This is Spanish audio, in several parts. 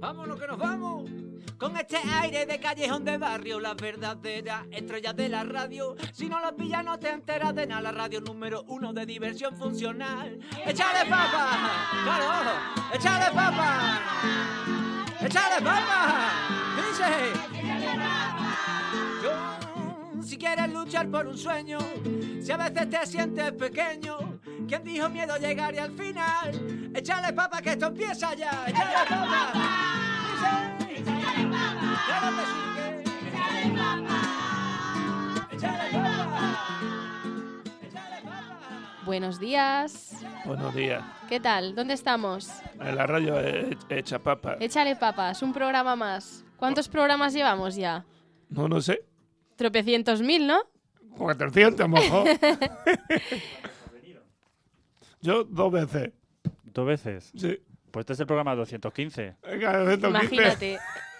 Vámonos que nos vamos. Con este aire de callejón de barrio, las verdaderas estrellas de la radio. Si no lo pillas no te enteras de nada. La radio número 1 de diversión funcional. ¡Échale papa! ¡Claro! ¡Échale papa! ¡Échale papa! ¡Dice! Si quieres luchar por un sueño, si a veces te sientes pequeño, ¿quién dijo miedo llegaría al final? Échale papa que esto empieza ya. ¡Échale papa! ¡Échale papa! ¡Claro que sí! ¡Échale papa! ¡Échale papa! ¡Échale papa! Buenos días. Buenos días. ¿Qué tal? ¿Dónde estamos? En la radio Echa Papa. Échale papas, un programa más. ¿Cuántos programas llevamos ya? No sé. Tropecientos mil, ¿no? 400 a lo mejor. Yo 2 veces. ¿2 veces? Sí. Pues este es el programa 215. Venga, 215. Imagínate.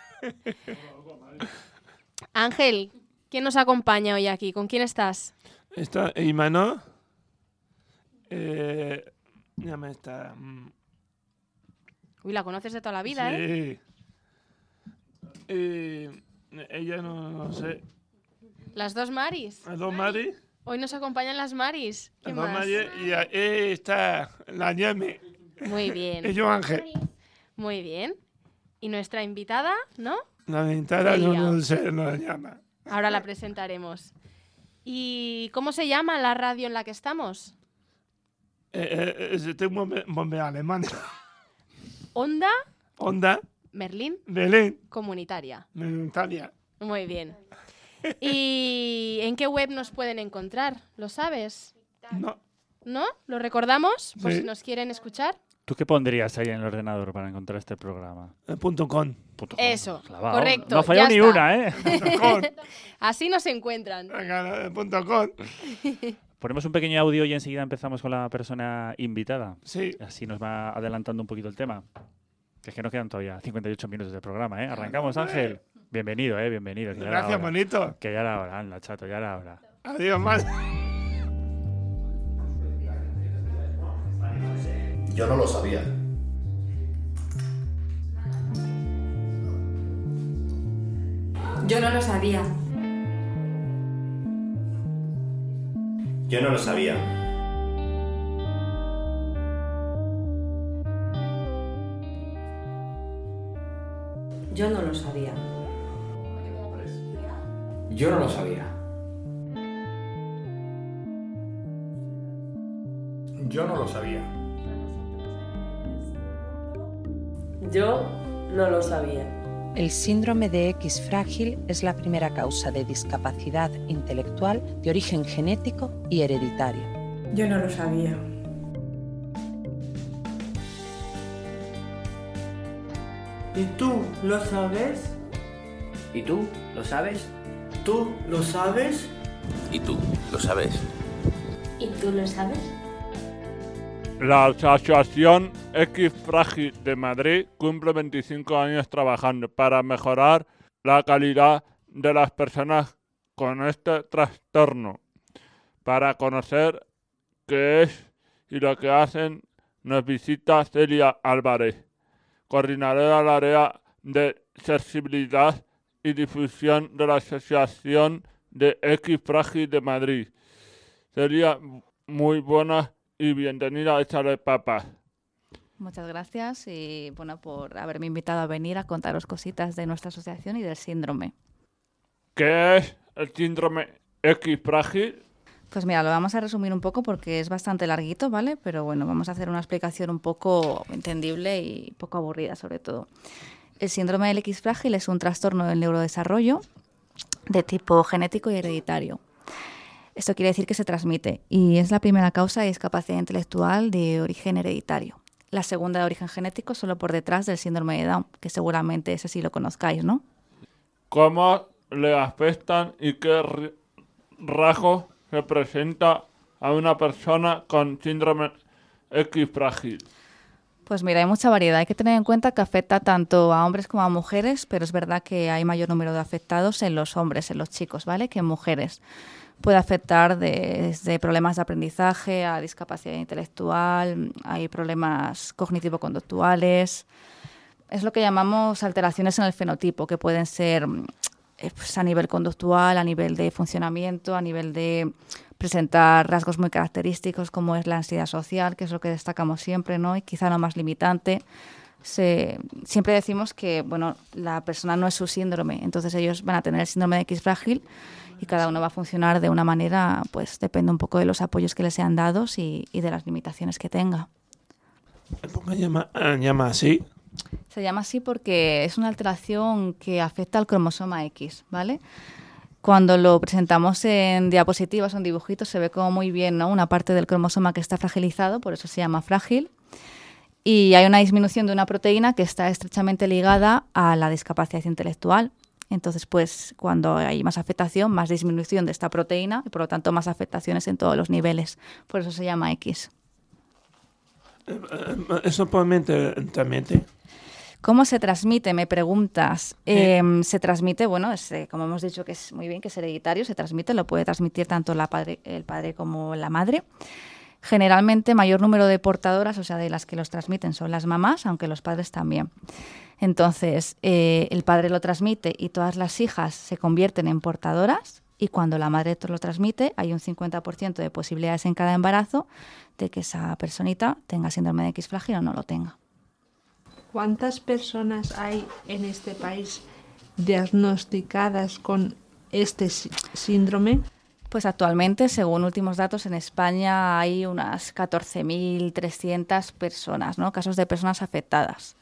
Ángel, ¿quién nos acompaña hoy aquí? ¿Con quién estás? Está Imanol. Ya me está. Uy, la conoces de toda la vida, ¿eh? Sí. Ella no sé. Las dos Maris. Las dos Mari. Hoy nos acompañan las Maris. Las ¿Quién dos más? Mari. Y ahí está la Ñeme. Muy bien. Y yo Ángel. Muy bien. Y nuestra invitada, ¿no? La ventana Ella. no sé, no la llama. Ahora la presentaremos. ¿Y cómo se llama la radio en la que estamos? Tengo bombe alemán. Onda Onda. Merlín Belén. Comunitaria. Italia. Muy bien. ¿Y en qué web nos pueden encontrar? ¿Lo sabes? No. ¿No? ¿Lo recordamos? Por Sí. si nos quieren escuchar. ¿Tú qué pondrías ahí en el ordenador para encontrar este programa? .com. Eso, Clavado. correcto, No ha fallado ya ni está. una, ¿eh? .com. Así nos encuentran. Venga, .com. Ponemos un pequeño audio y enseguida empezamos con la persona invitada. Sí. Así nos va adelantando un poquito el tema. Que es que nos quedan todavía 58 minutos de programa, ¿eh? Arrancamos, Ángel. Bienvenido, bienvenido. Que ya era Gracias, hora. bonito. Que ya era hora, anda, chato, ya era hora. Adiós, mal. Yo no lo sabía. Yo no lo sabía. Yo no lo sabía. Yo no lo sabía. Yo no lo sabía. Yo no lo sabía. Yo no lo sabía. El síndrome de X frágil es la primera causa de discapacidad intelectual de origen genético y hereditario. Yo no lo sabía. ¿Y tú lo sabes? ¿Y tú lo sabes? ¿Tú lo sabes? ¿Y tú lo sabes? ¿Y tú lo sabes? La Asociación X Frágil de Madrid cumple 25 años trabajando para mejorar la calidad de las personas con este trastorno. Para conocer qué es y lo que hacen, nos visita Celia Álvarez, coordinadora del área de accesibilidad y difusión de la Asociación de X Frágil de Madrid. Celia, muy buenas y bienvenida a Échale Papas. Muchas gracias y bueno, por haberme invitado a venir a contaros cositas de nuestra asociación y del síndrome. ¿Qué es el síndrome X frágil? Pues mira, lo vamos a resumir un poco porque es bastante larguito, ¿vale? Pero bueno, vamos a hacer una explicación un poco entendible y poco aburrida sobre todo. El síndrome del X frágil es un trastorno del neurodesarrollo de tipo genético y hereditario. Esto quiere decir que se transmite y es la primera causa de discapacidad intelectual de origen hereditario. La segunda de origen genético solo por detrás del síndrome de Down, que seguramente ese sí lo conozcáis, ¿no? ¿Cómo le afectan y qué rasgos representa a una persona con síndrome X frágil? Pues mira, hay mucha variedad. Hay que tener en cuenta que afecta tanto a hombres como a mujeres, pero es verdad que hay mayor número de afectados en los hombres, en los chicos, ¿vale?, que en mujeres. Puede afectar desde problemas de aprendizaje a discapacidad intelectual, hay problemas cognitivo-conductuales, Es lo que llamamos alteraciones en el fenotipo, que pueden ser pues a nivel conductual, a nivel de funcionamiento, a nivel de presentar rasgos muy característicos como es la ansiedad social, que es lo que destacamos siempre, ¿no? Y quizá lo más limitante. Siempre decimos que bueno, la persona no es su síndrome, entonces ellos van a tener el síndrome de X frágil y cada uno va a funcionar de una manera, pues depende un poco de los apoyos que les sean dados y de las limitaciones que tenga. ¿Por qué llama así? Se llama así porque es una alteración que afecta al cromosoma X, ¿vale? Cuando lo presentamos en diapositivas o en dibujitos se ve como muy bien, ¿no? Una parte del cromosoma que está fragilizado, por eso se llama frágil. Y hay una disminución de una proteína que está estrechamente ligada a la discapacidad intelectual. Entonces, pues, cuando hay más afectación, más disminución de esta proteína y, por lo tanto, más afectaciones en todos los niveles. Por eso se llama X. ¿Eso también? ¿Cómo se transmite? Me preguntas. Se transmite, bueno, como hemos dicho que es muy bien, que es hereditario, se transmite, lo puede transmitir tanto el padre como la madre. Generalmente mayor número de portadoras, o sea, de las que los transmiten son las mamás, aunque los padres también. Entonces, el padre lo transmite y todas las hijas se convierten en portadoras y cuando la madre lo transmite hay un 50% de posibilidades en cada embarazo de que esa personita tenga síndrome de X frágil o no lo tenga. ¿Cuántas personas hay en este país diagnosticadas con este síndrome? Pues actualmente, según últimos datos, en España hay unas 14.300 personas, ¿no? Casos de personas afectadas.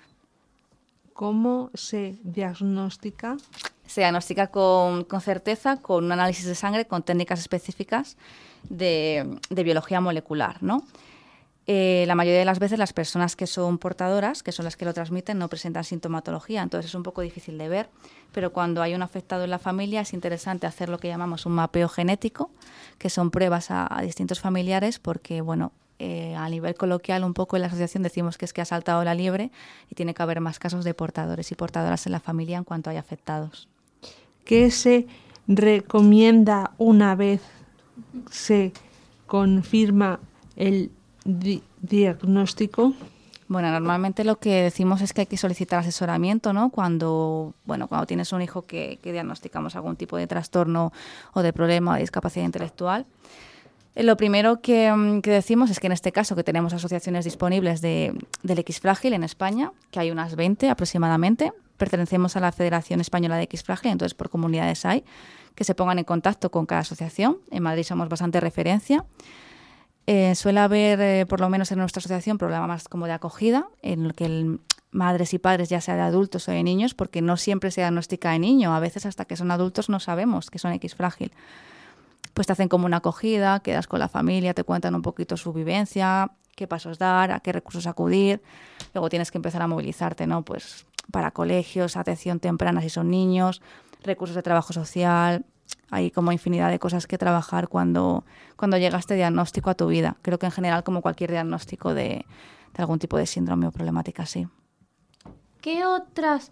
¿Cómo se diagnostica? Se diagnostica con certeza, con un análisis de sangre, con técnicas específicas de biología molecular, ¿no? La mayoría de las veces las personas que son portadoras, que son las que lo transmiten, no presentan sintomatología, entonces es un poco difícil de ver, pero cuando hay un afectado en la familia es interesante hacer lo que llamamos un mapeo genético, que son pruebas a distintos familiares, porque bueno, a nivel coloquial un poco en la asociación decimos que es que ha saltado la liebre y tiene que haber más casos de portadores y portadoras en la familia en cuanto hay afectados. ¿Qué se recomienda una vez se confirma el diagnóstico? Bueno, normalmente lo que decimos es que hay que solicitar asesoramiento, ¿no? Cuando tienes un hijo que diagnosticamos algún tipo de trastorno o de problema o de discapacidad intelectual. Lo primero que decimos es que en este caso que tenemos asociaciones disponibles del X frágil en España, que hay unas 20 aproximadamente, pertenecemos a la Federación Española de X frágil, entonces por comunidades hay, que se pongan en contacto con cada asociación. En Madrid somos bastante referencia. Suele haber, por lo menos en nuestra asociación, programas como de acogida, en el que madres y padres, ya sea de adultos o de niños, porque no siempre se diagnostica de niño, a veces hasta que son adultos no sabemos que son X frágil. Pues te hacen como una acogida, quedas con la familia, te cuentan un poquito su vivencia, qué pasos dar, a qué recursos acudir. Luego tienes que empezar a movilizarte, ¿no? Pues para colegios, atención temprana si son niños, recursos de trabajo social. Hay como infinidad de cosas que trabajar cuando llega este diagnóstico a tu vida. Creo que en general como cualquier diagnóstico de algún tipo de síndrome o problemática así. ¿Qué otras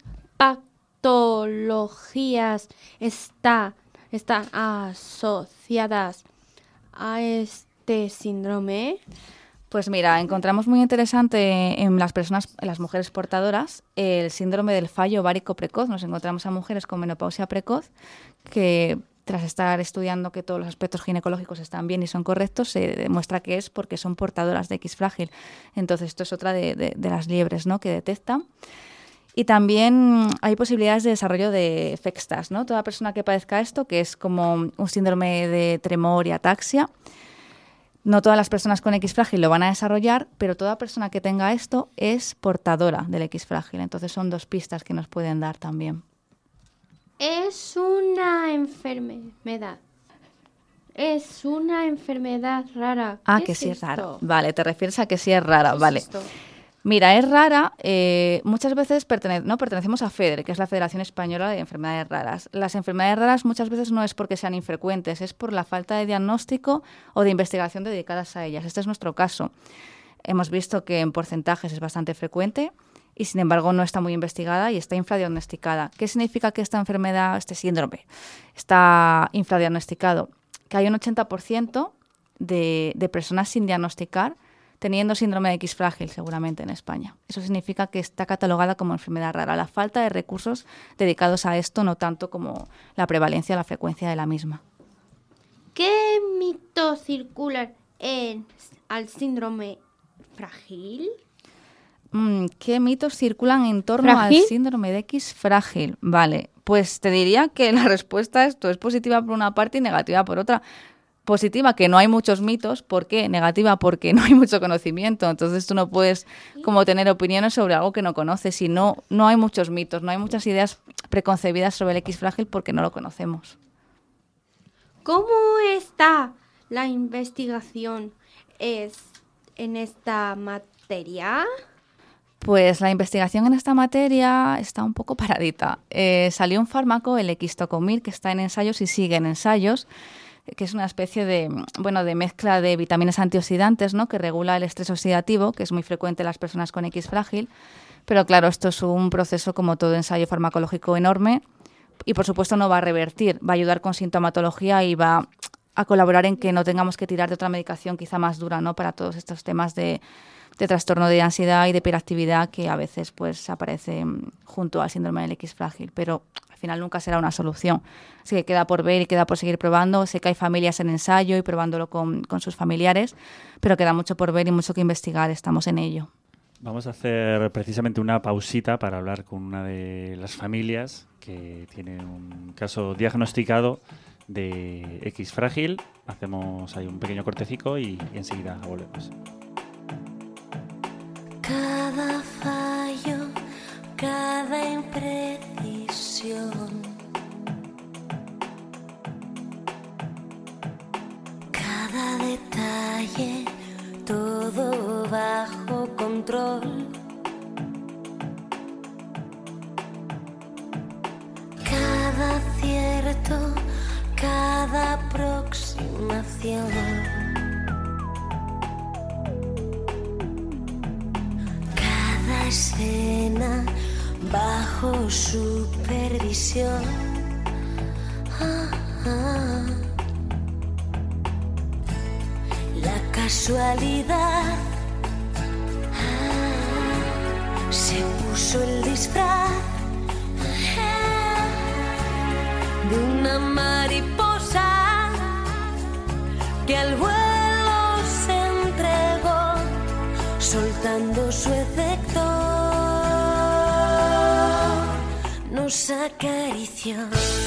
patologías están asociadas a este síndrome? Pues mira, encontramos muy interesante en las mujeres portadoras el síndrome del fallo ovárico precoz. Nos encontramos a mujeres con menopausia precoz que tras estar estudiando que todos los aspectos ginecológicos están bien y son correctos, se demuestra que es porque son portadoras de X frágil. Entonces esto es otra de las liebres, ¿no?, que detectan. Y también hay posibilidades de desarrollo de FEXTAS, ¿no? Toda persona que padezca esto, que es como un síndrome de tremor y ataxia. No todas las personas con X frágil lo van a desarrollar, pero toda persona que tenga esto es portadora del X frágil. Entonces son dos pistas que nos pueden dar también. Es una enfermedad. Es una enfermedad rara. Ah, que sí es rara. Vale, te refieres a que sí es rara. Vale. Esto? Mira, es rara. Muchas veces pertenecemos a FEDER, que es la Federación Española de Enfermedades Raras. Las enfermedades raras muchas veces no es porque sean infrecuentes, es por la falta de diagnóstico o de investigación dedicadas a ellas. Este es nuestro caso. Hemos visto que en porcentajes es bastante frecuente y, sin embargo, no está muy investigada y está infradiagnosticada. ¿Qué significa que esta enfermedad, este síndrome, está infradiagnosticado? Que hay un 80% de personas sin diagnosticar teniendo síndrome de X frágil seguramente en España. Eso significa que está catalogada como enfermedad rara. La falta de recursos dedicados a esto, no tanto como la prevalencia o la frecuencia de la misma. ¿Qué mitos circulan al síndrome frágil? ¿Qué mitos circulan en torno ¿Frágil? al síndrome de X frágil? Vale, pues te diría que la respuesta a esto es positiva por una parte y negativa por otra. Positiva, que no hay muchos mitos. ¿Por qué? Negativa, porque no hay mucho conocimiento. Entonces tú no puedes como tener opiniones sobre algo que no conoces. Y no hay muchos mitos, no hay muchas ideas preconcebidas sobre el X frágil porque no lo conocemos. ¿Cómo está la investigación en esta materia? Pues la investigación en esta materia está un poco paradita. Salió un fármaco, el Xtocomir, que está en ensayos y sigue en ensayos, que es una especie de mezcla de vitaminas antioxidantes, ¿no?, que regula el estrés oxidativo, que es muy frecuente en las personas con X frágil. Pero claro, esto es un proceso, como todo ensayo farmacológico, enorme y por supuesto no va a revertir, va a ayudar con sintomatología y va a colaborar en que no tengamos que tirar de otra medicación quizá más dura, ¿no?, para todos estos temas de trastorno de ansiedad y de hiperactividad que a veces pues aparecen junto al síndrome del X frágil, pero al final nunca será una solución. Así que queda por ver y queda por seguir probando. Sé que hay familias en ensayo y probándolo con sus familiares, pero queda mucho por ver y mucho que investigar. Estamos en ello. Vamos a hacer precisamente una pausita para hablar con una de las familias que tiene un caso diagnosticado de X frágil. Hacemos ahí un pequeño cortecico y enseguida volvemos. Cada fallo, cada imprecisión, cada detalle, todo bajo control. Cada acierto, cada aproximación. Escena bajo supervisión. La casualidad se puso el disfraz de una mariposa que al vuelo se entregó, soltando su efecto, nos acarició.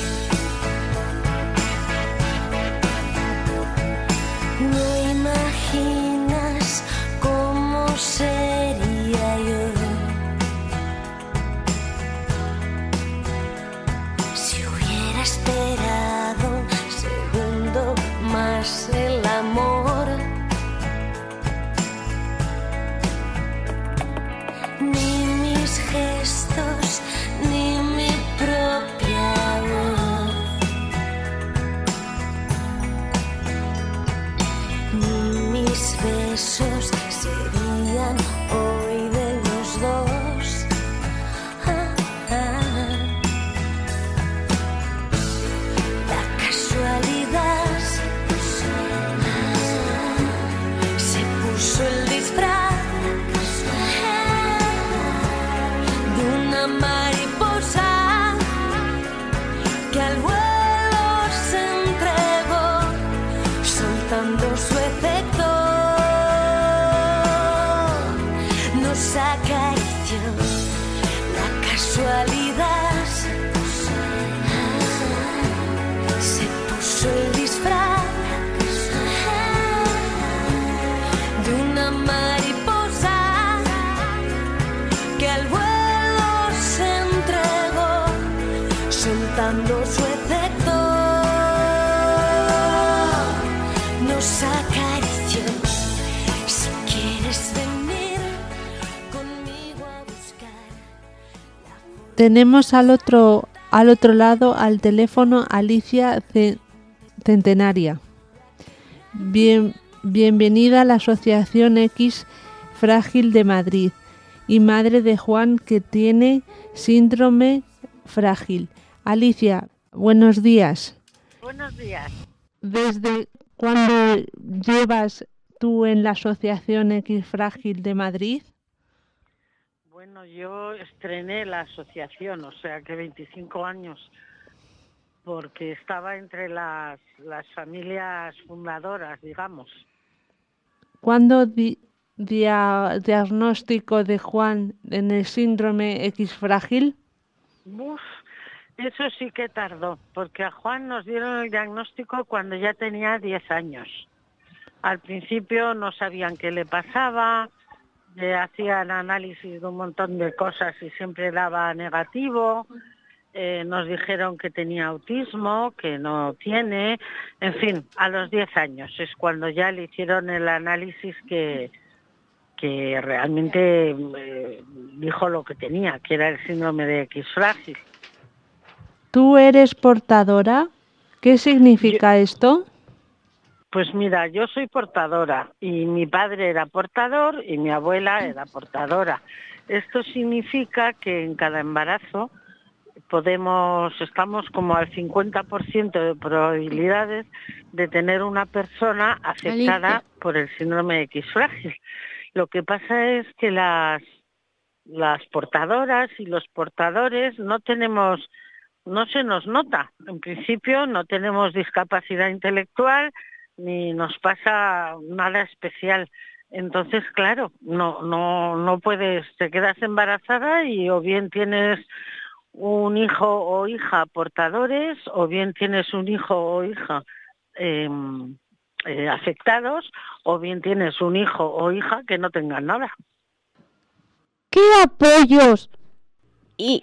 No imaginas cómo sería yo si hubiera esperado un segundo más el amor. Ni mis gestos, ni mi propia voz, ni mis besos serían hoy de los dos. La casualidad se puso el disfraz de una mariposa que al vuelo se entregó, soltando su efecto, nos acarició. La casualidad se puso el disfraz de una mariposa que al vuelo se entregó, soltando su efecto, nos acarició. Si quieres venir conmigo a buscar. Tenemos al otro lado al teléfono Alicia Centenaria. Bienvenida a la Asociación X Frágil de Madrid y madre de Juan, que tiene síndrome frágil. Alicia, buenos días. Buenos días. ¿Desde cuándo llevas tú en la Asociación X Frágil de Madrid? Bueno, yo estrené la asociación, o sea que 25 años, porque estaba entre las familias fundadoras, digamos. ¿Cuándo diagnóstico de Juan en el síndrome X frágil? Uf, eso sí que tardó, porque a Juan nos dieron el diagnóstico cuando ya tenía 10 años. Al principio no sabían qué le pasaba, le hacían análisis de un montón de cosas y siempre daba negativo. Nos dijeron que tenía autismo, que no tiene, en fin, a los 10 años es cuando ya le hicieron el análisis que realmente dijo lo que tenía, que era el síndrome de X frágil. ¿Tú eres portadora? ¿Qué significa esto? Pues mira, yo soy portadora y mi padre era portador y mi abuela era portadora. Esto significa que en cada embarazo estamos como al 50% de probabilidades de tener una persona afectada por el síndrome de X frágil. Lo que pasa es que las portadoras y los portadores no se nos nota. En principio no tenemos discapacidad intelectual ni nos pasa nada especial. Entonces, claro, no puedes, te quedas embarazada y o bien tienes un hijo o hija portadores o bien tienes un hijo o hija afectados o bien tienes un hijo o hija que no tengan nada. ¿Qué apoyos y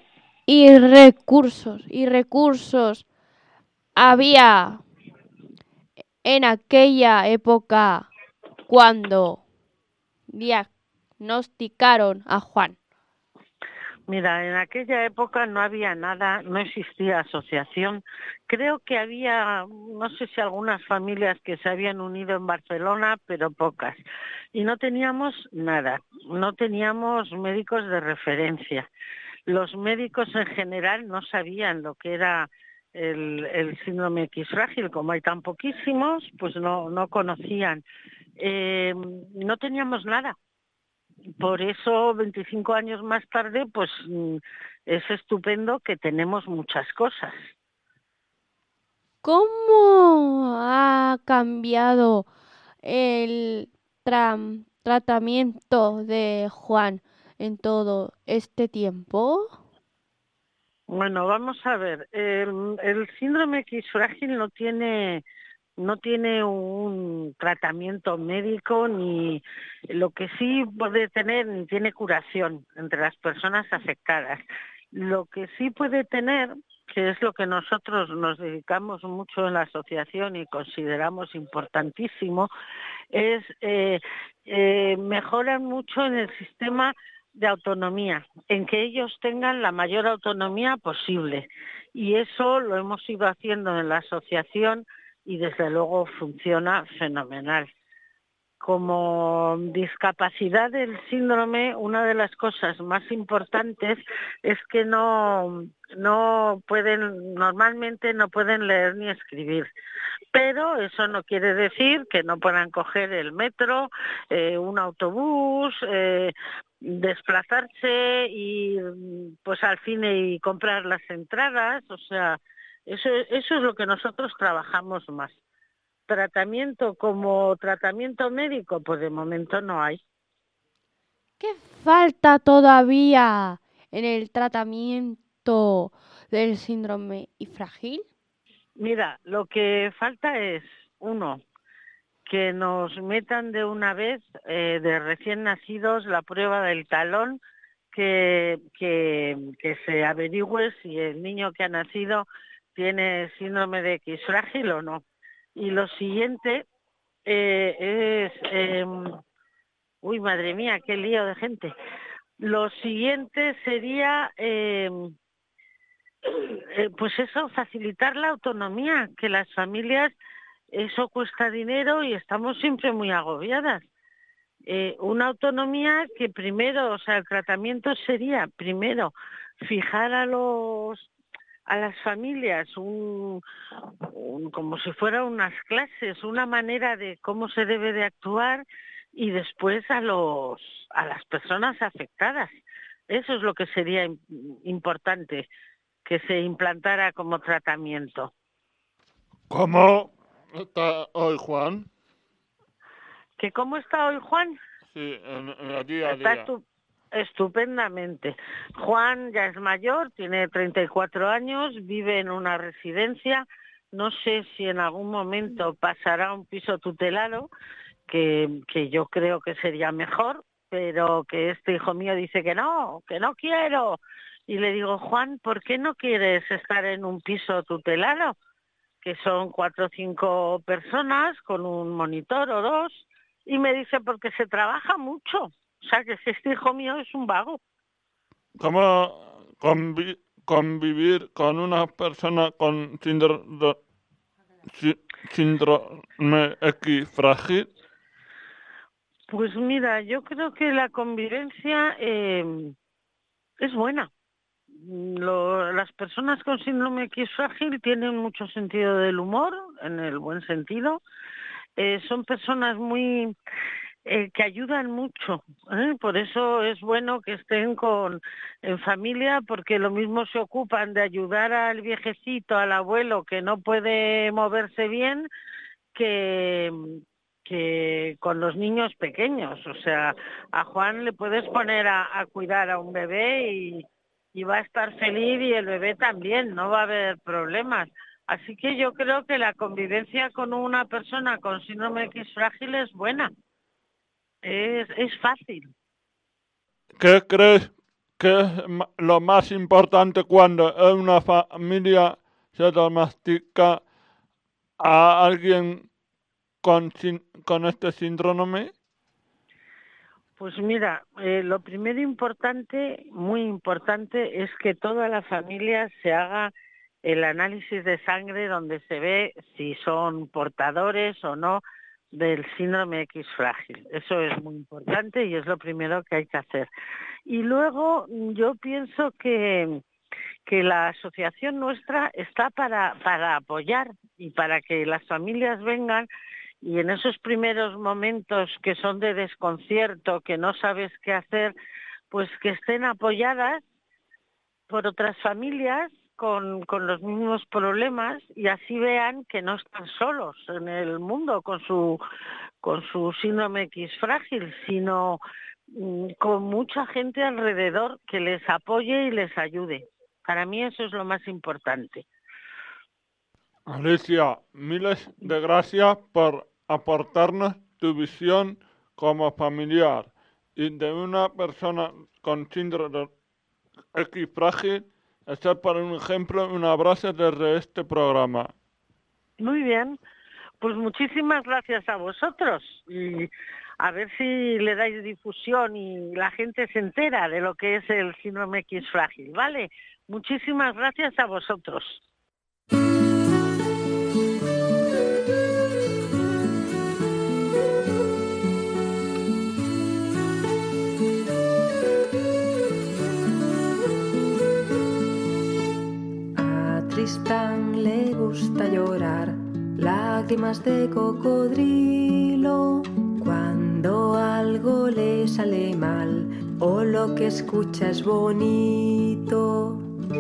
recursos había en aquella época cuando diagnosticaron a Juan? Mira, en aquella época no había nada, no existía asociación. Creo que había, no sé si algunas familias que se habían unido en Barcelona, pero pocas. Y no teníamos nada, no teníamos médicos de referencia. Los médicos en general no sabían lo que era el síndrome X frágil. Como hay tan poquísimos, pues no conocían. No teníamos nada. Por eso, 25 años más tarde, pues es estupendo que tenemos muchas cosas. ¿Cómo ha cambiado el tratamiento de Juan en todo este tiempo? Bueno, vamos a ver. El síndrome X frágil no tiene un tratamiento médico, ni lo que sí puede tener, ni tiene curación entre las personas afectadas. Lo que sí puede tener, que es lo que nosotros nos dedicamos mucho en la asociación y consideramos importantísimo, es mejoran mucho en el sistema de autonomía, en que ellos tengan la mayor autonomía posible. Y eso lo hemos ido haciendo en la asociación y desde luego funciona fenomenal. Como discapacidad del síndrome, una de las cosas más importantes es que normalmente no pueden leer ni escribir. Pero eso no quiere decir que no puedan coger el metro, un autobús, desplazarse y pues al cine y comprar las entradas. O sea, eso es lo que nosotros trabajamos más. Tratamiento como tratamiento médico, pues de momento no hay. ¿Qué falta todavía en el tratamiento del síndrome y frágil? Mira, lo que falta es, uno, que nos metan de una vez de recién nacidos la prueba del talón, que se averigüe si el niño que ha nacido tiene síndrome de X frágil o no. Y lo siguiente es... uy, madre mía, qué lío de gente. Lo siguiente sería, pues eso, facilitar la autonomía, que las familias, eso cuesta dinero y estamos siempre muy agobiadas. Una autonomía que primero, o sea, el tratamiento sería, primero, fijar a a las familias como si fuera unas clases, una manera de cómo se debe de actuar, y después a las personas afectadas. Eso es lo que sería importante que se implantara como tratamiento. ¿Cómo está hoy Juan? ¿Que cómo está hoy Juan? Sí, en el día a Está día. estupendamente. Juan ya es mayor, tiene 34 años, vive en una residencia. No sé si en algún momento pasará a un piso tutelado, que yo creo que sería mejor, pero que este hijo mío dice que no quiero. Y le digo, Juan, ¿por qué no quieres estar en un piso tutelado? Que son 4 o 5 personas con un monitor o 2. Y me dice, porque se trabaja mucho. O sea, que si este hijo mío es un vago. ¿Cómo convivir con una persona con síndrome X frágil? Pues mira, yo creo que la convivencia es buena. Las personas con síndrome X frágil tienen mucho sentido del humor, en el buen sentido. Son personas muy que ayudan mucho, por eso es bueno que estén en familia, porque lo mismo se ocupan de ayudar al viejecito, al abuelo que no puede moverse bien, que con los niños pequeños. O sea, a Juan le puedes poner a cuidar a un bebé y va a estar feliz, y el bebé también, no va a haber problemas. Así que yo creo que la convivencia con una persona con síndrome X frágil es buena. Es fácil. ¿Qué crees que es lo más importante cuando en una familia se diagnostica a alguien con este síndrome? Pues mira, lo primero importante, muy importante, es que toda la familia se haga el análisis de sangre, donde se ve si son portadores o no del síndrome X frágil. Eso es muy importante y es lo primero que hay que hacer. Y luego yo pienso que la asociación nuestra está para apoyar y para que las familias vengan, y en esos primeros momentos que son de desconcierto, que no sabes qué hacer, pues que estén apoyadas por otras familias con los mismos problemas, y así vean que no están solos en el mundo con su síndrome X frágil, sino con mucha gente alrededor que les apoye y les ayude. Para mí eso es lo más importante. Alicia, miles de gracias por aportarnos tu visión como familiar y de una persona con síndrome X frágil. Ser por un ejemplo, un abrazo desde este programa. Muy bien, pues muchísimas gracias a vosotros, y a ver si le dais difusión y la gente se entera de lo que es el síndrome X frágil, ¿vale? Muchísimas gracias a vosotros. Tristán le gusta llorar lágrimas de cocodrilo cuando algo le sale mal o lo que escucha es bonito.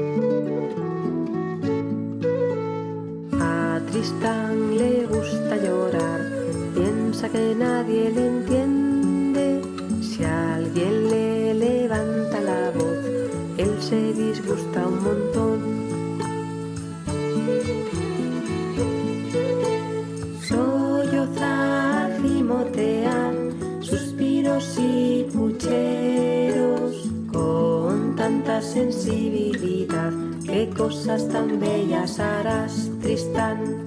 A Tristán le gusta llorar, piensa que nadie le entiende. Si alguien le levanta la voz, él se disgusta un montón. Sollozar, gimotear, suspiros y pucheros, con tanta sensibilidad, qué cosas tan bellas harás, Tristán.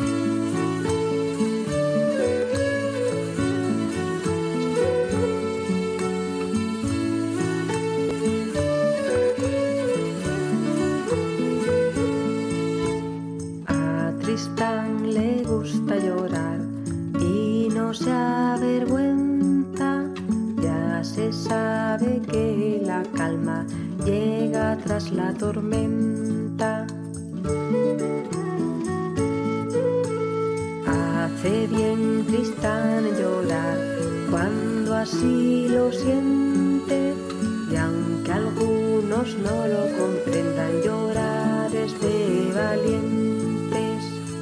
Tristán le gusta llorar y no se avergüenza, ya se sabe que la calma llega tras la tormenta. Hace bien Tristán llorar cuando así lo siente, y aunque algunos no lo comprendan, llorar es de valientes.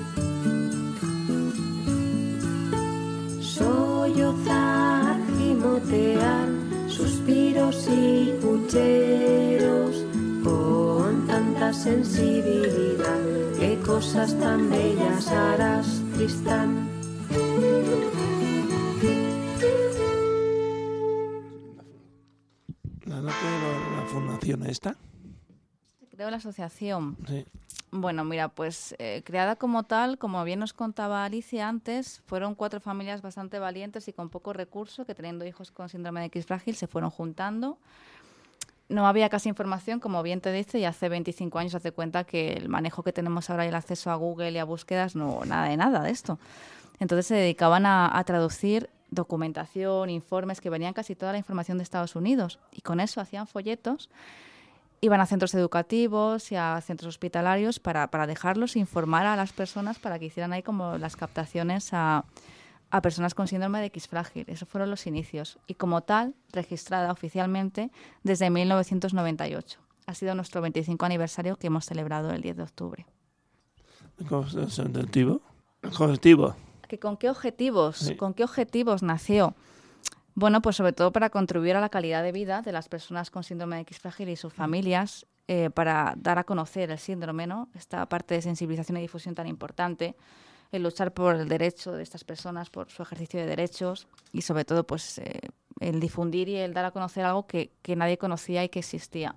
Sollozar, gimotear, suspiros y pucheros, con tanta sensibilidad, qué cosas tan bellas harás, Tristán. La fundación esta. Creo la asociación. Sí. Bueno, mira, pues creada como tal, como bien nos contaba Alicia antes, fueron 4 familias bastante valientes y con poco recurso que, teniendo hijos con síndrome de X frágil, se fueron juntando. No había casi información, como bien te dice, y hace 25 años hace cuenta que el manejo que tenemos ahora y el acceso a Google y a búsquedas, no, nada de esto. Entonces se dedicaban a traducir documentación, informes, que venían casi toda la información de Estados Unidos, y con eso hacían folletos, iban a centros educativos y a centros hospitalarios para dejarlos informar a las personas para que hicieran ahí como las captaciones a personas con síndrome de X frágil. Esos fueron los inicios. Y como tal, registrada oficialmente desde 1998. Ha sido nuestro 25 aniversario que hemos celebrado el 10 de octubre. ¿Objetivo? ¿Con qué objetivos? Sí. ¿Con qué objetivos nació? Bueno, pues sobre todo para contribuir a la calidad de vida de las personas con síndrome de X frágil y sus familias, para dar a conocer el síndrome, ¿no? Esta parte de sensibilización y difusión tan importante, el luchar por el derecho de estas personas, por su ejercicio de derechos y sobre todo pues el difundir y el dar a conocer algo que nadie conocía y que existía.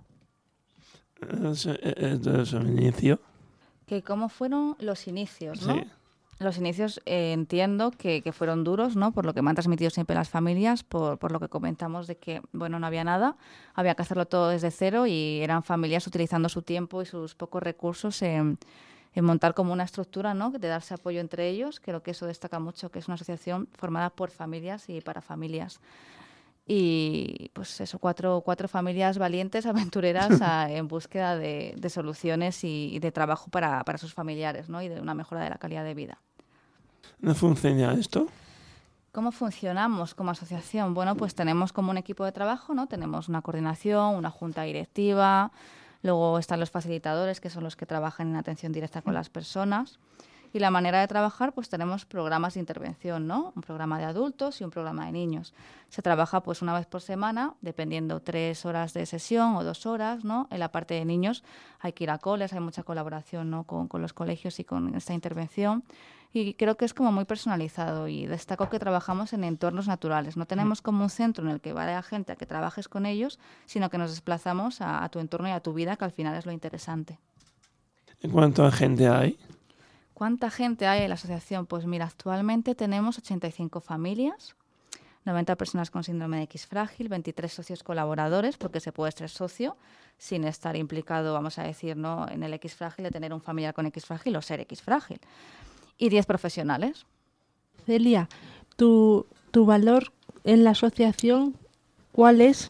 ¿Desde su inicio? Que ¿cómo fueron los inicios, no? Sí. Los inicios entiendo que fueron duros, ¿no? Por lo que me han transmitido siempre las familias, por lo que comentamos de que, bueno, no había nada, había que hacerlo todo desde cero y eran familias utilizando su tiempo y sus pocos recursos en montar como una estructura, ¿no? De darse apoyo entre ellos. Creo que eso destaca mucho, que es una asociación formada por familias y para familias. Y pues eso, cuatro familias valientes, aventureras, en búsqueda de soluciones y de trabajo para sus familiares, ¿no? Y de una mejora de la calidad de vida. ¿No funciona esto? ¿Cómo funcionamos como asociación? Bueno, pues tenemos como un equipo de trabajo, ¿no? Tenemos una coordinación, una junta directiva, luego están los facilitadores, que son los que trabajan en atención directa con las personas. Y la manera de trabajar, pues tenemos programas de intervención, ¿no? Un programa de adultos y un programa de niños. Se trabaja pues una vez por semana, dependiendo 3 horas de sesión o 2 horas, ¿no? En la parte de niños hay que ir a coles, hay mucha colaboración, ¿no? con los colegios y con esta intervención. Y creo que es como muy personalizado y destaco que trabajamos en entornos naturales. No tenemos como un centro en el que vaya gente a que trabajes con ellos, sino que nos desplazamos a tu entorno y a tu vida, que al final es lo interesante. ¿En cuánta gente hay? ¿Cuánta gente hay en la asociación? Pues mira, actualmente tenemos 85 familias, 90 personas con síndrome de X frágil, 23 socios colaboradores, porque se puede ser socio sin estar implicado, vamos a decir, ¿no? En el X frágil, de tener un familiar con X frágil o ser X frágil. Y 10 profesionales. Celia, ¿tu valor en la asociación cuál es?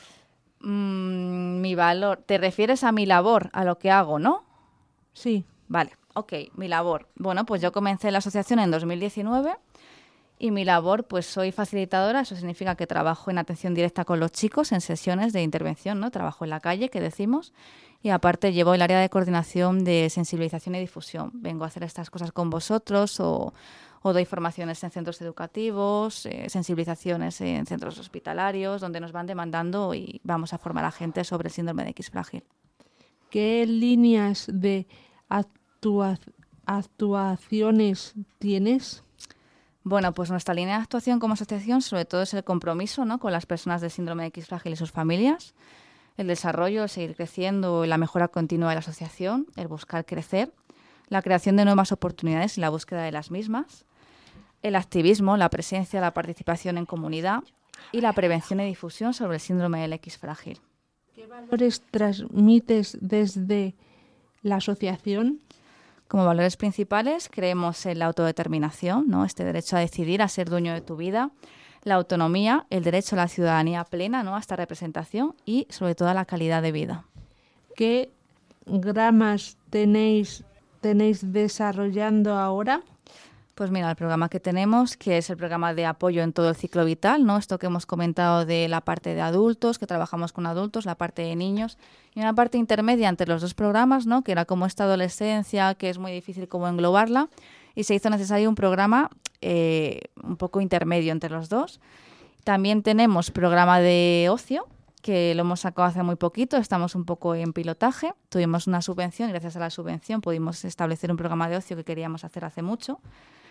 Mi valor, ¿te refieres a mi labor, a lo que hago, no? Sí. Vale. Ok, mi labor. Bueno, pues yo comencé la asociación en 2019 y mi labor, pues soy facilitadora, eso significa que trabajo en atención directa con los chicos en sesiones de intervención, ¿no? Trabajo en la calle, que decimos, y aparte llevo el área de coordinación de sensibilización y difusión. Vengo a hacer estas cosas con vosotros o doy formaciones en centros educativos, sensibilizaciones en centros hospitalarios, donde nos van demandando y vamos a formar a gente sobre el síndrome de X frágil. ¿Qué líneas de actuaciones tienes? Bueno, pues nuestra línea de actuación como asociación sobre todo es el compromiso, ¿no? Con las personas de síndrome de X frágil y sus familias, el desarrollo, el seguir creciendo, la mejora continua de la asociación, el buscar crecer, la creación de nuevas oportunidades y la búsqueda de las mismas, el activismo, la presencia, la participación en comunidad y la prevención y difusión sobre el síndrome del X frágil. ¿Qué valores transmites desde la asociación? Como valores principales creemos en la autodeterminación, ¿no? Este derecho a decidir, a ser dueño de tu vida, la autonomía, el derecho a la ciudadanía plena, ¿no? A esta representación y sobre todo a la calidad de vida. ¿Qué gramas tenéis tenéis desarrollando ahora? Pues mira, el programa que tenemos, que es el programa de apoyo en todo el ciclo vital, ¿no? Esto que hemos comentado de la parte de adultos, que trabajamos con adultos, la parte de niños, y una parte intermedia entre los dos programas, ¿no? Que era como esta adolescencia, que es muy difícil como englobarla, y se hizo necesario un programa un poco intermedio entre los dos. También tenemos programa de ocio, que lo hemos sacado hace muy poquito, estamos un poco en pilotaje, tuvimos una subvención y gracias a la subvención pudimos establecer un programa de ocio que queríamos hacer hace mucho.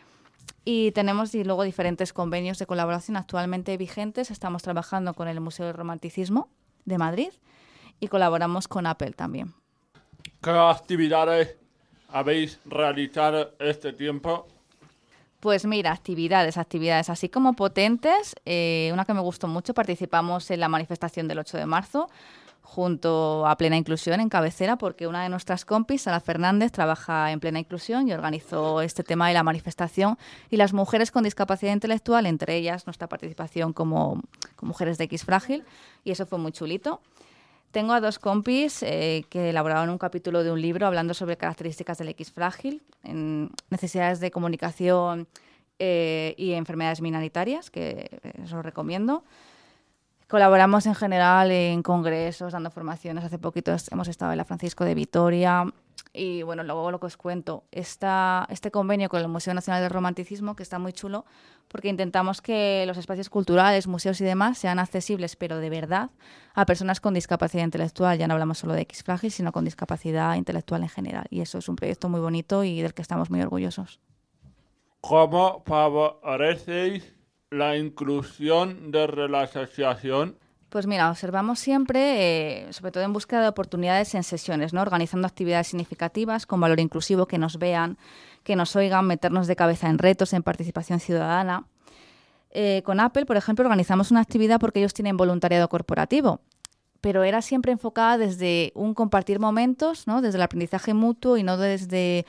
Y tenemos luego diferentes convenios de colaboración actualmente vigentes. Estamos trabajando con el Museo del Romanticismo de Madrid y colaboramos con Apple también. ¿Qué actividades habéis realizado este tiempo? Pues mira, actividades así como potentes. Una que me gustó mucho, participamos en la manifestación del 8 de marzo junto a Plena Inclusión en cabecera, porque una de nuestras compis, Sara Fernández, trabaja en Plena Inclusión y organizó este tema de la manifestación. Y las mujeres con discapacidad intelectual, entre ellas nuestra participación como mujeres de X Frágil, y eso fue muy chulito. Tengo a dos compis que elaboraron un capítulo de un libro hablando sobre características del X Frágil, en necesidades de comunicación y enfermedades minoritarias, que os lo recomiendo. Colaboramos en general en congresos, dando formaciones. Hace poquito hemos estado en la Francisco de Vitoria. Y bueno, luego lo que os cuento, este convenio con el Museo Nacional del Romanticismo, que está muy chulo, porque intentamos que los espacios culturales, museos y demás sean accesibles, pero de verdad, a personas con discapacidad intelectual. Ya no hablamos solo de X Frágil, sino con discapacidad intelectual en general. Y eso es un proyecto muy bonito y del que estamos muy orgullosos. ¿Cómo favorecéis la inclusión de la asociación? Pues mira, observamos siempre, sobre todo en búsqueda de oportunidades en sesiones, ¿no? Organizando actividades significativas con valor inclusivo, que nos vean, que nos oigan, meternos de cabeza en retos, en participación ciudadana. Con Apple, por ejemplo, organizamos una actividad porque ellos tienen voluntariado corporativo, pero era siempre enfocada desde un compartir momentos, ¿no? Desde el aprendizaje mutuo y no desde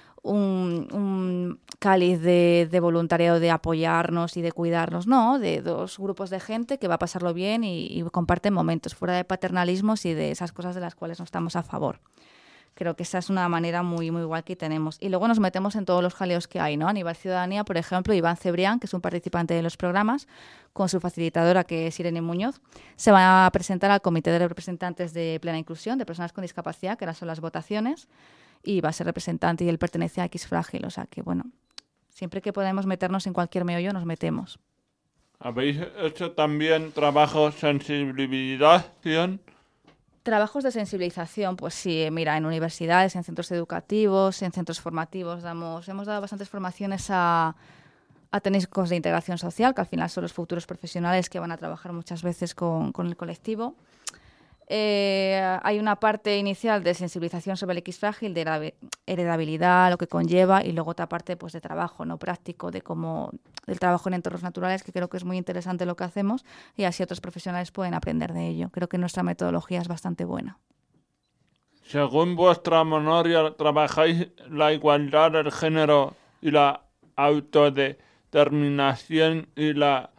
un cáliz de voluntariado de apoyarnos y de cuidarnos, no, de dos grupos de gente que va a pasarlo bien y comparten momentos fuera de paternalismos y de esas cosas de las cuales no estamos a favor. Creo que esa es una manera muy, muy igual que tenemos. Y luego nos metemos en todos los jaleos que hay, ¿no? A nivel ciudadanía, por ejemplo, Iván Cebrián, que es un participante de los programas, con su facilitadora, que es Irene Muñoz, se va a presentar al Comité de Representantes de Plena Inclusión de Personas con Discapacidad, que ahora son las votaciones, y va a ser representante y él pertenece a X Frágil, o sea que bueno, siempre que podemos meternos en cualquier meollo nos metemos. ¿Habéis hecho también trabajos de sensibilización? Trabajos de sensibilización, pues sí, mira, en universidades, en centros educativos, en centros formativos, hemos dado bastantes formaciones a técnicos de integración social, que al final son los futuros profesionales que van a trabajar muchas veces con el colectivo. Hay una parte inicial de sensibilización sobre el X Frágil, de heredabilidad, lo que conlleva, y luego otra parte pues de trabajo no práctico, del trabajo en entornos naturales, que creo que es muy interesante lo que hacemos y así otros profesionales pueden aprender de ello. Creo que nuestra metodología es bastante buena. Según vuestra memoria, ¿trabajáis la igualdad del género y la autodeterminación y la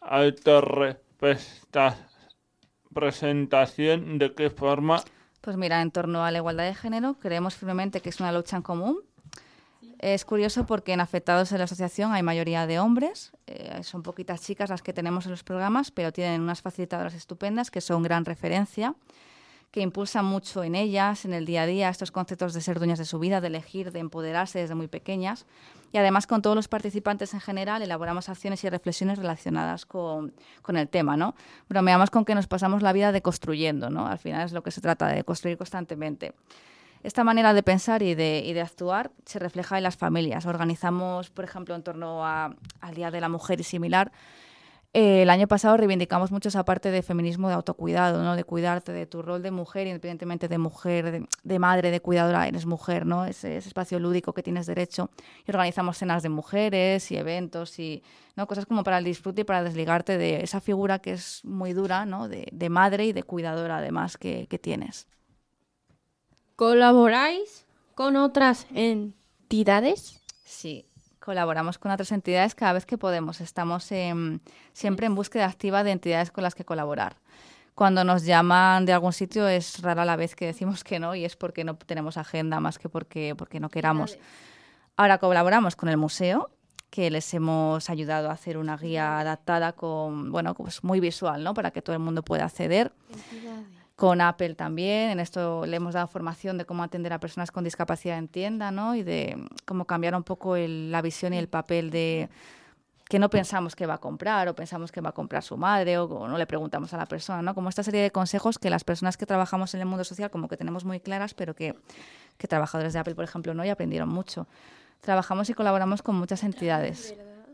autorrepresentación? ¿De qué forma? Pues mira, en torno a la igualdad de género, creemos firmemente que es una lucha en común. Es curioso porque en afectados en la asociación hay mayoría de hombres, son poquitas chicas las que tenemos en los programas, pero tienen unas facilitadoras estupendas que son gran referencia, que impulsan mucho en ellas, en el día a día, estos conceptos de ser dueñas de su vida, de elegir, de empoderarse desde muy pequeñas. Y además con todos los participantes en general elaboramos acciones y reflexiones relacionadas con el tema, ¿no? Bromeamos con que nos pasamos la vida deconstruyendo, ¿no? Al final es lo que se trata, de construir constantemente. Esta manera de pensar y de actuar se refleja en las familias. Organizamos, por ejemplo, en torno al Día de la Mujer y similar. El año pasado reivindicamos mucho esa parte de feminismo de autocuidado, ¿no? De cuidarte, de tu rol de mujer, independientemente de mujer, de madre, de cuidadora, eres mujer, ¿no? Ese espacio lúdico que tienes derecho. Y organizamos cenas de mujeres y eventos y, ¿no? Cosas como para el disfrute y para desligarte de esa figura que es muy dura, ¿no? De madre y de cuidadora además que tienes. ¿Colaboráis con otras entidades? Sí, colaboramos con otras entidades cada vez que podemos. Estamos siempre en búsqueda activa de entidades con las que colaborar. cuando nos llaman de algún sitio es rara la vez que decimos que no, y es porque no tenemos agenda más que porque no queramos. Ahora colaboramos con el museo, que les hemos ayudado a hacer una guía adaptada con, bueno, pues muy visual, ¿no? Para que todo el mundo pueda acceder. Con Apple también, en esto le hemos dado formación de cómo atender a personas con discapacidad en tienda, ¿no? Y de cómo cambiar un poco la visión y el papel de que no pensamos que va a comprar o pensamos que va a comprar su madre o no le preguntamos a la persona, ¿no? Como esta serie de consejos que las personas que trabajamos en el mundo social como que tenemos muy claras, pero que trabajadores de Apple, por ejemplo, no, y aprendieron mucho. Trabajamos y colaboramos con muchas entidades.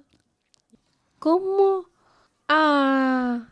¿Cómo ha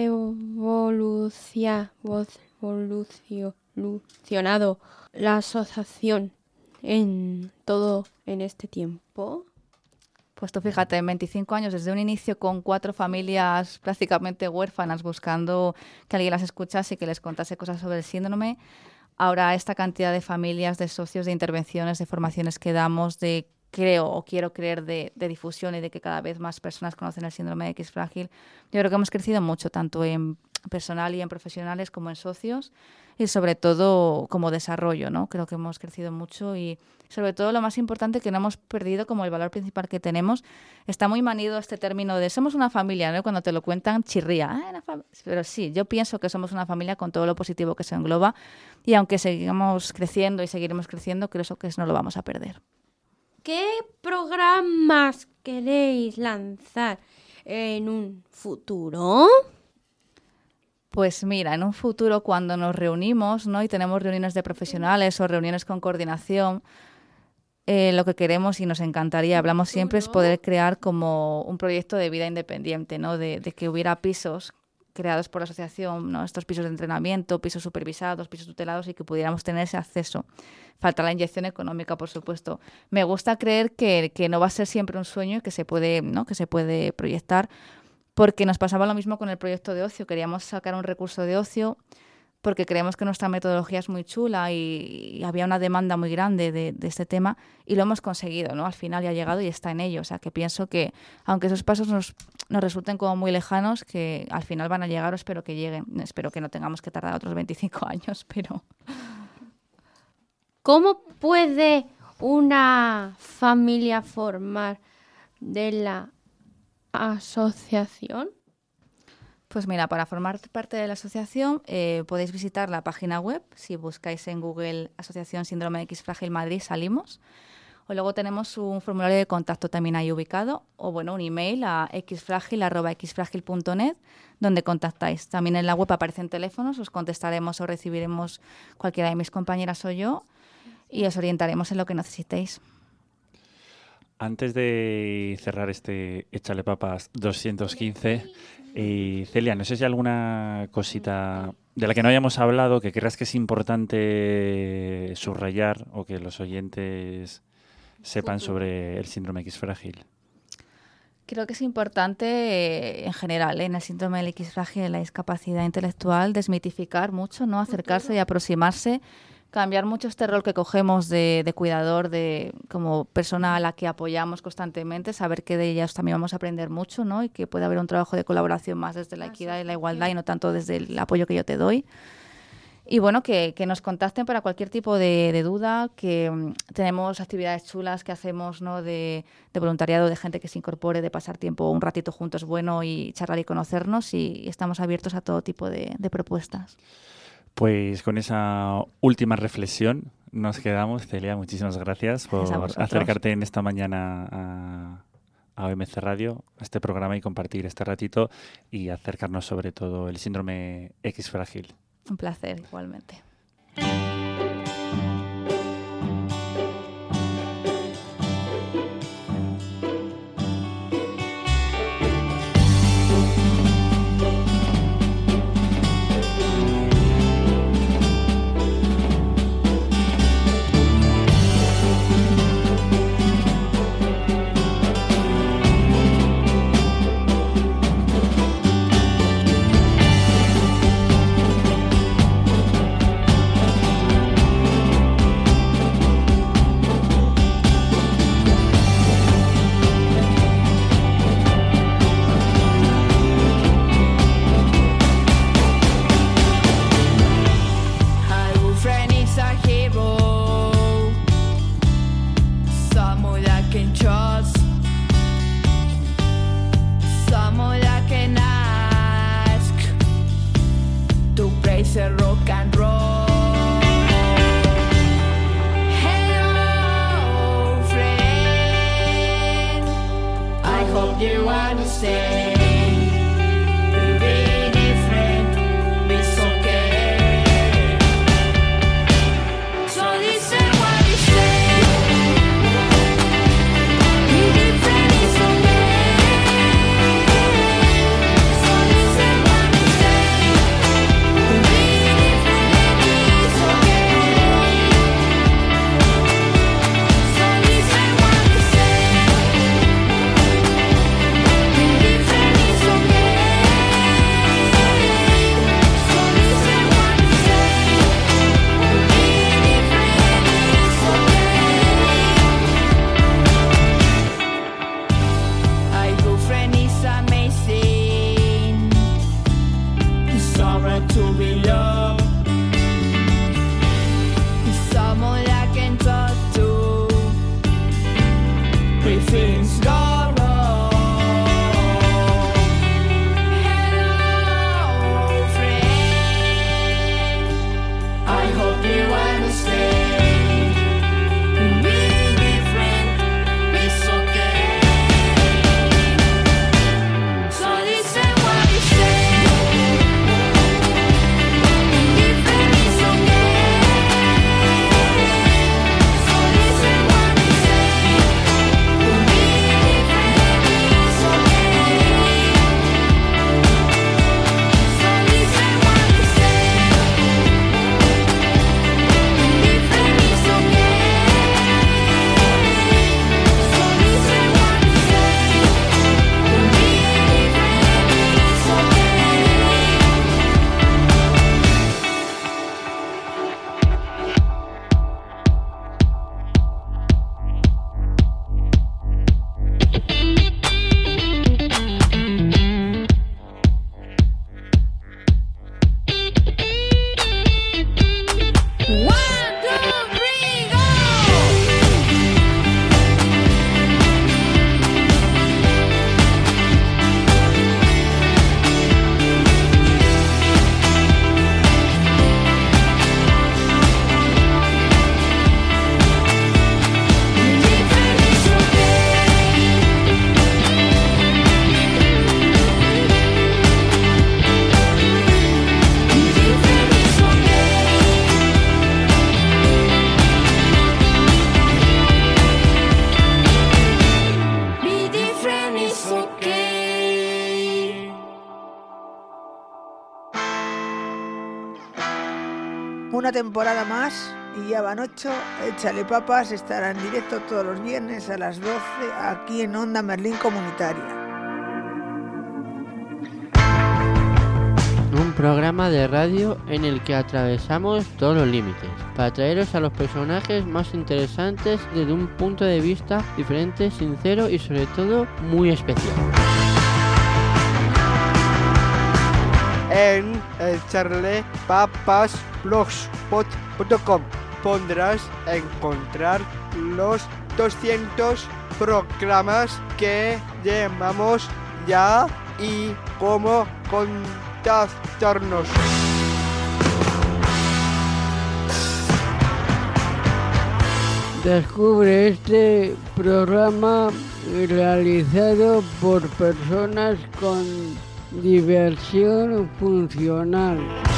evolucionado la asociación en este tiempo? Pues tú fíjate, en 25 años, desde un inicio con 4 familias prácticamente huérfanas buscando que alguien las escuchase y que les contase cosas sobre el síndrome, ahora esta cantidad de familias, de socios, de intervenciones, de formaciones que damos, de quiero creer de difusión y de que cada vez más personas conocen el síndrome de X frágil. Yo creo que hemos crecido mucho, tanto en personal y en profesionales como en socios, y sobre todo como desarrollo, ¿no? Creo que hemos crecido mucho y sobre todo lo más importante, que no hemos perdido como el valor principal que tenemos. Está muy manido este término de somos una familia, ¿no? Cuando te lo cuentan chirría. Pero sí, yo pienso que somos una familia con todo lo positivo que se engloba, y aunque sigamos creciendo y seguiremos creciendo, creo que eso no lo vamos a perder. ¿Qué programas queréis lanzar en un futuro? Pues mira, en un futuro cuando nos reunimos, ¿no? Y tenemos reuniones de profesionales o reuniones con coordinación, lo que queremos y nos encantaría, hablamos siempre, es poder crear como un proyecto de vida independiente, ¿no? De que hubiera pisos creados por la asociación, ¿no? Estos pisos de entrenamiento, pisos supervisados, pisos tutelados, y que pudiéramos tener ese acceso. Falta la inyección económica, por supuesto. Me gusta creer que no va a ser siempre un sueño y que se puede, ¿no? Que se puede proyectar, porque nos pasaba lo mismo con el proyecto de ocio. Queríamos sacar un recurso de ocio porque creemos que nuestra metodología es muy chula y había una demanda muy grande de este tema, y lo hemos conseguido, ¿no? Al final ya ha llegado y está en ello. O sea, que pienso que, aunque esos pasos nos resulten como muy lejanos, que al final van a llegar, o espero que lleguen. Espero que no tengamos que tardar otros 25 años, pero... ¿Cómo puede una familia formar de la asociación? Pues mira, para formar parte de la asociación podéis visitar la página web. Si buscáis en Google Asociación Síndrome de X Frágil Madrid, salimos. O luego tenemos un formulario de contacto también ahí ubicado, o bueno, un email a xfragil@xfragil.net, donde contactáis. También en la web aparecen teléfonos, os contestaremos o recibiremos cualquiera de mis compañeras o yo, y os orientaremos en lo que necesitéis. Antes de cerrar este Échale Papas 215, Celia, no sé si hay alguna cosita de la que no hayamos hablado que creas que es importante subrayar o que los oyentes sepan sobre el síndrome X frágil. Creo que es importante en general, en el síndrome del X frágil, en la discapacidad intelectual, desmitificar mucho, ¿no? Acercarse y aproximarse, cambiar mucho este rol que cogemos de cuidador, de como persona a la que apoyamos constantemente, saber que de ellas también vamos a aprender mucho, ¿no? Y que puede haber un trabajo de colaboración más desde la equidad y la igualdad y no tanto desde el apoyo que yo te doy. Y bueno, que nos contacten para cualquier tipo de duda, que tenemos actividades chulas que hacemos, ¿no? de voluntariado, de gente que se incorpore, de pasar tiempo un ratito juntos bueno y charlar y conocernos, y estamos abiertos a todo tipo de propuestas. Pues con esa última reflexión nos quedamos. Celia, muchísimas gracias por acercarte en esta mañana a OMC Radio, a este programa, y compartir este ratito y acercarnos sobre todo el síndrome X frágil. Un placer, igualmente. to praise the rock and roll. Hello, friend. I hope you understand. To be different is okay. So listen what we say. Be different is okay. So listen what we say. To be different is okay. So listen what we say. Be different is okay. So listen what we say. Be different is okay. My girlfriend is amazing. Someone to be loved. Someone I can talk to. When things go wrong. Hello, friend. I hope you understand. Be different, it's okay. So listen what we say. Be different, it's okay. So listen what we say. Be different, it's okay. So listen what we say. Different is okay. Una temporada más y ya van 8. Échale Papas estará en directo todos los viernes a las 12 aquí en Onda Merlín Comunitaria. Un programa de radio en el que atravesamos todos los límites para traeros a los personajes más interesantes desde un punto de vista diferente, sincero y sobre todo muy especial. En echarlepapasblogspot.com podrás encontrar los 200 programas que llevamos ya y cómo contactarnos. Descubre este programa realizado por personas con diversión funcional.